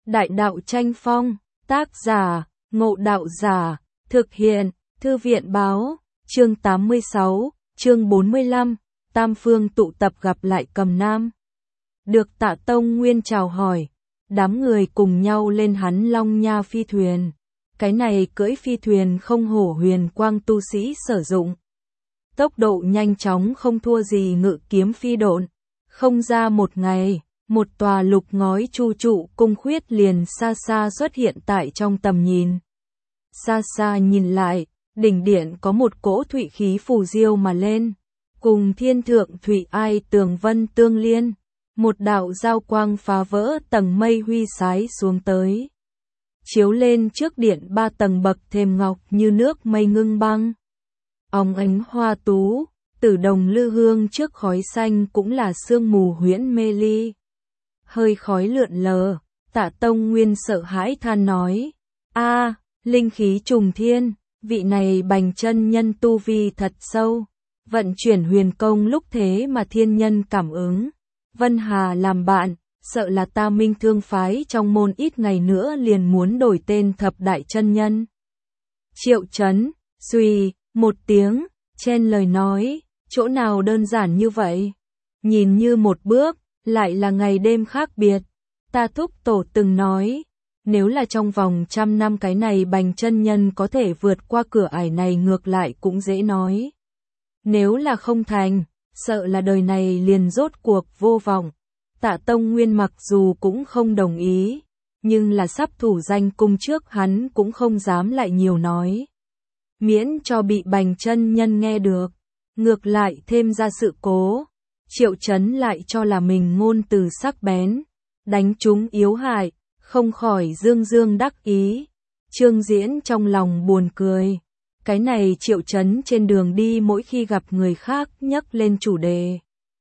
Đại đạo tranh phong, tác giả, Ngộ Đạo Giả, thực hiện, Thư viện báo, chương 86, chương 45, Tam Phương tụ tập gặp lại Cầm Nam. Được Tạ Tông Nguyên chào hỏi, đám người cùng nhau lên Hắn Long Nha phi thuyền. Cái này cưỡi phi thuyền không hổ huyền quang tu sĩ sử dụng. Tốc độ nhanh chóng không thua gì ngự kiếm phi độn. Không ra một ngày, một tòa lục ngói chu trụ cung khuyết liền xa xa xuất hiện tại trong tầm nhìn. Xa xa nhìn lại, đỉnh điện có một cỗ thụy khí phù diêu mà lên, cùng thiên thượng thụy ai tường vân tương liên, một đạo giao quang phá vỡ tầng mây huy sái xuống tới. Chiếu lên trước điện 3 tầng bậc thềm ngọc như nước mây ngưng băng. Óng ánh hoa tú, tử đồng lư hương trước khói xanh cũng là sương mù huyễn mê ly. Hơi khói lượn lờ, Tạ Tông Nguyên sợ hãi than nói, linh khí trùng thiên, vị này Bành chân nhân tu vi thật sâu, vận chuyển huyền công lúc thế mà thiên nhân cảm ứng. Vân Hà làm bạn, sợ là ta Minh Thương phái trong môn ít ngày nữa liền muốn đổi tên Thập Đại chân nhân. Triệu Chấn, suy, một tiếng, chen lời nói, chỗ nào đơn giản như vậy? Nhìn như một bước, lại là ngày đêm khác biệt. Ta thúc tổ từng nói, nếu là trong vòng 100 năm cái này Bành chân nhân có thể vượt qua cửa ải này ngược lại cũng dễ nói. Nếu là không thành, sợ là đời này liền rốt cuộc vô vọng. Tạ Tông Nguyên mặc dù cũng không đồng ý, nhưng là sắp thủ danh cung trước hắn cũng không dám lại nhiều nói. Miễn cho bị Bành chân nhân nghe được, ngược lại thêm ra sự cố. Triệu Chấn lại cho là mình ngôn từ sắc bén, đánh trúng yếu hại, không khỏi dương dương đắc ý. Trương Diễn trong lòng buồn cười. Cái này Triệu Chấn trên đường đi mỗi khi gặp người khác nhắc lên chủ đề,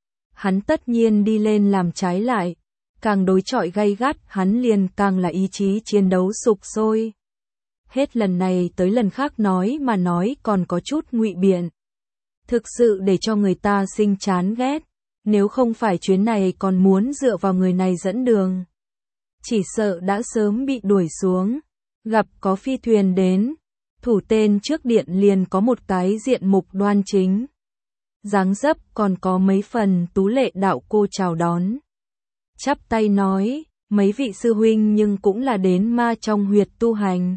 hắn tất nhiên đi lên làm trái lại, càng đối chọi gay gắt hắn liền càng là ý chí chiến đấu sục sôi. Hết lần này tới lần khác nói mà nói còn có chút ngụy biện. Thực sự để cho người ta sinh chán ghét, nếu không phải chuyến này còn muốn dựa vào người này dẫn đường. Chỉ sợ đã sớm bị đuổi xuống, gặp có phi thuyền đến, thủ tên trước điện liền có một cái diện mục đoan chính. Dáng dấp còn có mấy phần tú lệ đạo cô chào đón. Chắp tay nói, mấy vị sư huynh nhưng cũng là đến ma trong huyệt tu hành.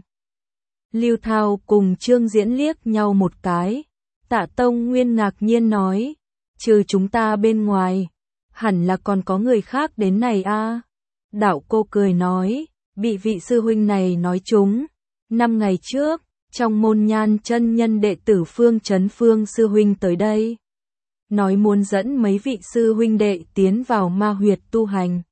Lưu Thao cùng Trương Diễn liếc nhau một cái. Tạ Tông Nguyên ngạc nhiên nói, trừ chúng ta bên ngoài, hẳn là còn có người khác đến này a. Đạo cô cười nói, bị vị sư huynh này nói trúng. 5 ngày trước, trong môn Nhan chân nhân đệ tử Phương Chấn Phương sư huynh tới đây, nói muốn dẫn mấy vị sư huynh đệ tiến vào ma huyệt tu hành.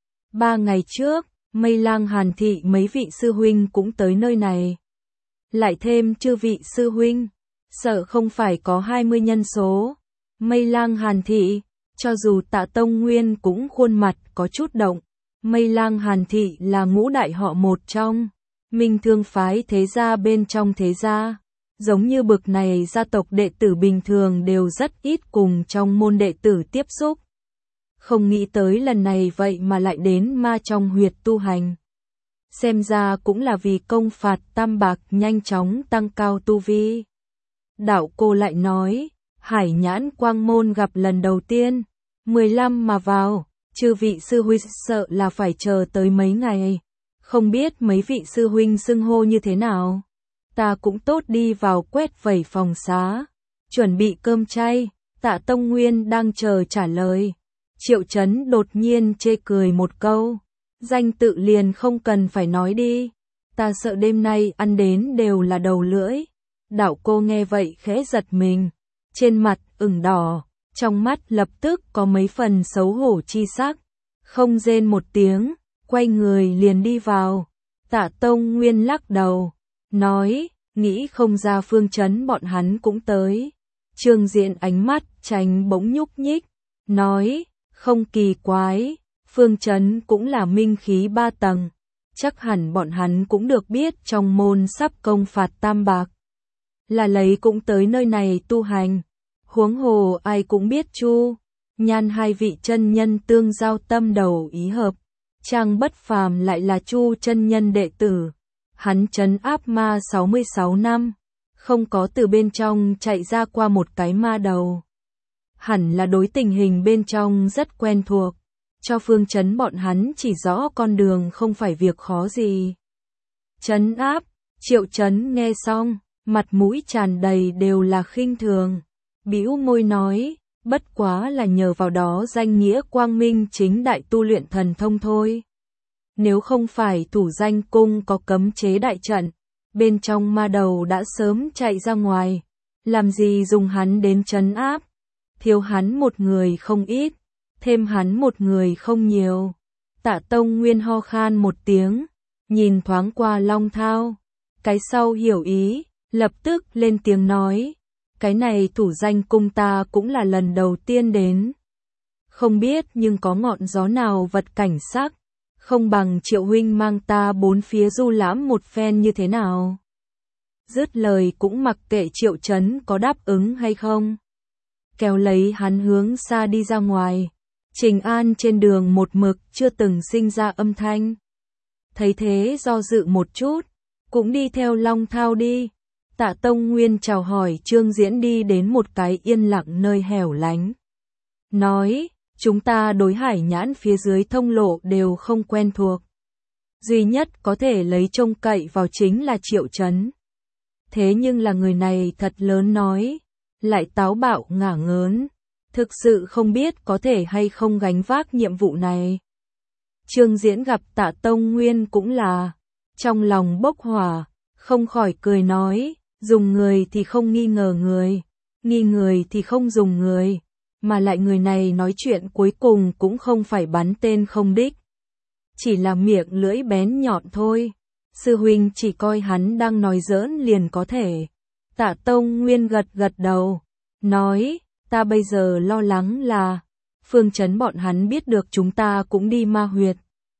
3 ngày trước, Mây Lang Hàn Thị mấy vị sư huynh cũng tới nơi này. Lại thêm chư vị sư huynh, sợ không phải có 20 nhân số. Mây Lang Hàn Thị, cho dù Tạ Tông Nguyên cũng khuôn mặt có chút động. Mây Lang Hàn Thị là ngũ đại họ một trong Minh Thương phái thế gia bên trong thế gia. Giống như bực này gia tộc đệ tử bình thường đều rất ít cùng trong môn đệ tử tiếp xúc. Không nghĩ tới lần này vậy mà lại đến ma trong huyệt tu hành. Xem ra cũng là vì công phạt Tam Bạc nhanh chóng tăng cao tu vi. Đạo cô lại nói, Hải Nhãn Quang Môn gặp lần đầu tiên, 15 mà vào, chư vị sư huynh sợ là phải chờ tới mấy ngày. Không biết mấy vị sư huynh xưng hô như thế nào? Ta cũng tốt đi vào quét vẩy phòng xá, chuẩn bị cơm chay. Tạ Tông Nguyên đang chờ trả lời. Triệu Chấn đột nhiên chê cười một câu, danh tự liền không cần phải nói đi, ta sợ đêm nay ăn đến đều là đầu lưỡi. Đạo cô nghe vậy khẽ giật mình, trên mặt ửng đỏ, trong mắt lập tức có mấy phần xấu hổ chi sắc, không rên một tiếng, quay người liền đi vào. Tạ Tông Nguyên lắc đầu, nói, nghĩ không ra Phương Chấn bọn hắn cũng tới. Trương Diễn ánh mắt tránh bỗng nhúc nhích, nói, không kỳ quái, Phương Chấn cũng là minh khí 3 tầng, chắc hẳn bọn hắn cũng được biết trong môn sắp công phạt Tam Bạc, là lấy cũng tới nơi này tu hành. Huống hồ ai cũng biết Chu Nhan hai vị chân nhân tương giao tâm đầu ý hợp, Trang Bất Phàm lại là Chu chân nhân đệ tử, hắn trấn áp ma 66 năm, không có từ bên trong chạy ra qua một cái ma đầu. Hẳn là đối tình hình bên trong rất quen thuộc, cho phương trấn bọn hắn chỉ rõ con đường không phải việc khó gì. Trấn áp, Triệu Trấn nghe xong, mặt mũi tràn đầy đều là khinh thường, bĩu môi nói, bất quá là nhờ vào đó danh nghĩa quang minh chính đại tu luyện thần thông thôi. Nếu không phải Thủ Danh Cung có cấm chế đại trận, bên trong ma đầu đã sớm chạy ra ngoài, làm gì dùng hắn đến trấn áp, thiếu hắn một người không ít, thêm hắn một người không nhiều. Tạ Tông Nguyên ho khan một tiếng, nhìn thoáng qua Long Thao, cái sau hiểu ý, lập tức lên tiếng nói, cái này Thủ Danh Cung ta cũng là lần đầu tiên đến. Không biết nhưng có ngọn gió nào vật cảnh sắc, không bằng Triệu huynh mang ta bốn phía du lãm một phen như thế nào. Dứt lời cũng mặc kệ Triệu Trấn có đáp ứng hay không. Kéo lấy hắn hướng xa đi ra ngoài. Trình An trên đường một mực chưa từng sinh ra âm thanh. Thấy thế do dự một chút, cũng đi theo Long Thao đi. Tạ Tông Nguyên chào hỏi Trương Diễn đi đến một cái yên lặng nơi hẻo lánh. Nói, chúng ta đối hải nhãn phía dưới thông lộ đều không quen thuộc. Duy nhất có thể lấy trông cậy vào chính là Triệu Trấn. Thế nhưng là người này thật lớn nói, lại táo bạo ngả ngớn, thực sự không biết có thể hay không gánh vác nhiệm vụ này. Trương Diễn gặp Tạ Tông Nguyên cũng là, trong lòng bốc hỏa, không khỏi cười nói, dùng người thì không nghi ngờ người, nghi người thì không dùng người, mà lại người này nói chuyện cuối cùng cũng không phải bắn tên không đích. Chỉ là miệng lưỡi bén nhọn thôi. Sư huynh chỉ coi hắn đang nói giỡn liền có thể. Tạ Tông Nguyên gật gật đầu, nói, ta bây giờ lo lắng là, phương trấn bọn hắn biết được chúng ta cũng đi ma huyệt.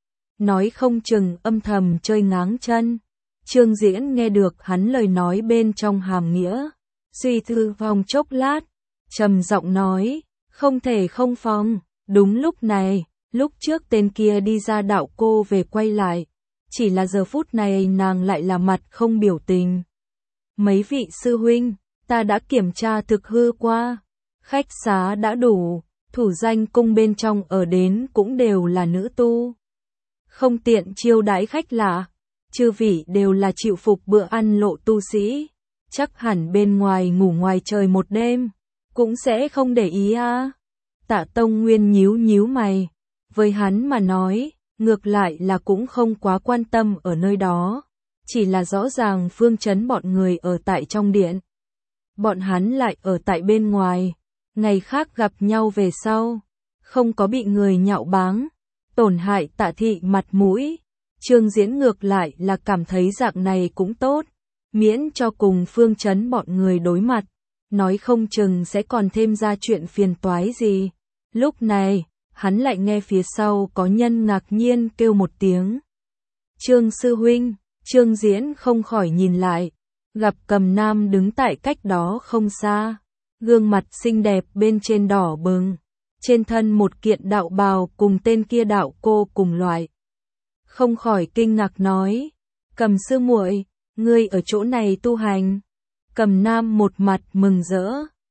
Nói không chừng âm thầm chơi ngáng chân. Trương Diễn nghe được hắn lời nói bên trong hàm nghĩa, suy tư vòng chốc lát, trầm giọng nói, không thể không phòng. Đúng lúc này, lúc trước tên kia đi ra đạo cô về quay lại. Chỉ là giờ phút này nàng lại là mặt không biểu tình. Mấy vị sư huynh, ta đã kiểm tra thực hư qua. Khách xá đã đủ, Thủ Danh Cung bên trong ở đến cũng đều là nữ tu. Không tiện chiêu đãi khách lạ, chư vị đều là chịu phục bữa ăn lộ tu sĩ. Chắc hẳn bên ngoài ngủ ngoài trời một đêm, cũng sẽ không để ý à. Tạ Tông Nguyên nhíu nhíu mày, với hắn mà nói, ngược lại là cũng không quá quan tâm ở nơi đó, chỉ là rõ ràng phương trấn bọn người ở tại trong điện. Bọn hắn lại ở tại bên ngoài, ngày khác gặp nhau về sau, không có bị người nhạo báng, tổn hại Tạ thị mặt mũi. Trương Diễn ngược lại là cảm thấy dạng này cũng tốt, miễn cho cùng phương trấn bọn người đối mặt, nói không chừng sẽ còn thêm ra chuyện phiền toái gì. Lúc này, hắn lại nghe phía sau có nhân ngạc nhiên kêu một tiếng. Trương sư huynh, Trương Diễn không khỏi nhìn lại, gặp Cầm Nam đứng tại cách đó không xa, gương mặt xinh đẹp bên trên đỏ bừng, trên thân một kiện đạo bào cùng tên kia đạo cô cùng loại. Không khỏi kinh ngạc nói, Cầm sư muội, ngươi ở chỗ này tu hành. Cầm Nam một mặt mừng rỡ,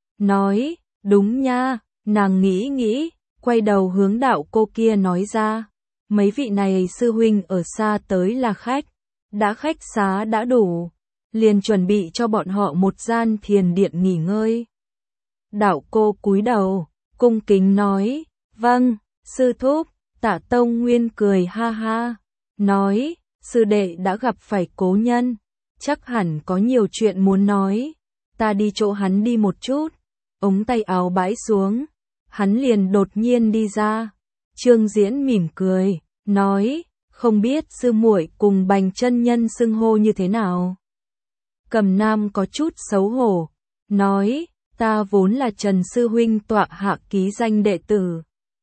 nói, đúng nha. Nàng nghĩ nghĩ, quay đầu hướng đạo cô kia nói ra, mấy vị này sư huynh ở xa tới là khách, đã khách xá đã đủ, liền chuẩn bị cho bọn họ một gian thiền điện nghỉ ngơi. Đạo cô cúi đầu, cung kính nói, vâng, sư thúc. Tạ Tông Nguyên cười ha ha, nói, sư đệ đã gặp phải cố nhân, chắc hẳn có nhiều chuyện muốn nói, ta đi chỗ hắn đi một chút. Ống tay áo bãi xuống, hắn liền đột nhiên đi ra. Trương Diễn mỉm cười, nói, không biết sư muội cùng Bành chân nhân xưng hô như thế nào. Cầm Nam có chút xấu hổ, nói, ta vốn là Trần sư huynh tọa hạ ký danh đệ tử.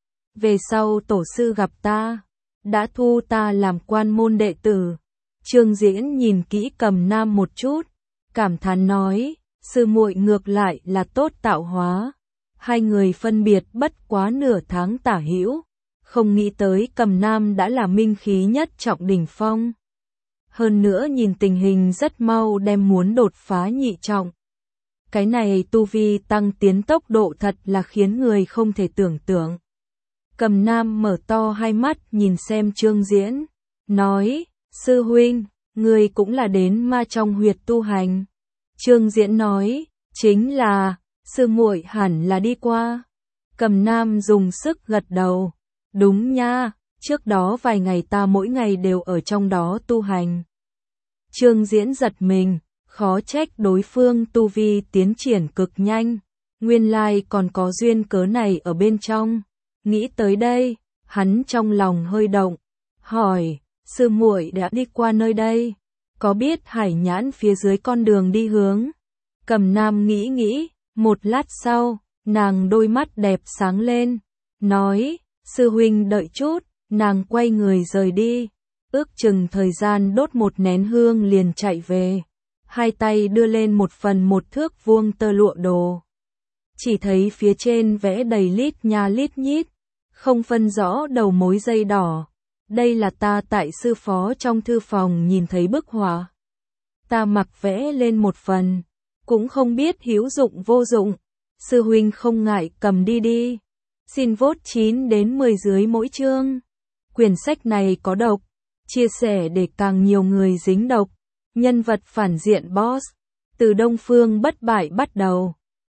Về sau tổ sư gặp ta, đã thu ta làm quan môn đệ tử. Trương Diễn nhìn kỹ Cầm Nam một chút, cảm thán nói, sư muội ngược lại là tốt tạo hóa. Hai người phân biệt bất quá nửa tháng tả hữu, không nghĩ tới Cầm Nam đã là minh khí nhất trọng đỉnh phong. Hơn nữa nhìn tình hình rất mau đem muốn đột phá nhị trọng. Cái này tu vi tăng tiến tốc độ thật là khiến người không thể tưởng tượng. Cầm Nam mở to hai mắt nhìn xem Trương Diễn, nói, sư huynh, người cũng là đến ma trong huyệt tu hành. Trương Diễn nói, chính là, sư muội hẳn là đi qua. Cầm Nam dùng sức gật đầu, đúng nha, trước đó vài ngày ta mỗi ngày đều ở trong đó tu hành. Trương Diễn giật mình, khó trách đối phương tu vi tiến triển cực nhanh, nguyên lai còn có duyên cớ này ở bên trong. Nghĩ tới đây, hắn trong lòng hơi động, hỏi, sư muội đã đi qua nơi đây, có biết Hải Nhãn phía dưới con đường đi hướng? Cầm Nam nghĩ, một lát sau, nàng đôi mắt đẹp sáng lên, nói, sư huynh đợi chút, nàng quay người rời đi, ước chừng thời gian đốt một nén hương liền chạy về, hai tay đưa lên một phần một thước vuông tơ lụa đồ. Chỉ thấy phía trên vẽ đầy lít nha lít nhít, không phân rõ đầu mối dây đỏ. Đây là ta tại sư phó trong thư phòng nhìn thấy bức họa. Ta mặc vẽ lên một phần, cũng không biết hữu dụng vô dụng. Sư huynh không ngại cầm đi đi. Xin vote 9 đến 10 dưới mỗi chương. Quyển sách này có độc, chia sẻ để càng nhiều người dính độc. Nhân vật phản diện boss, từ Đông Phương bất bại bắt đầu.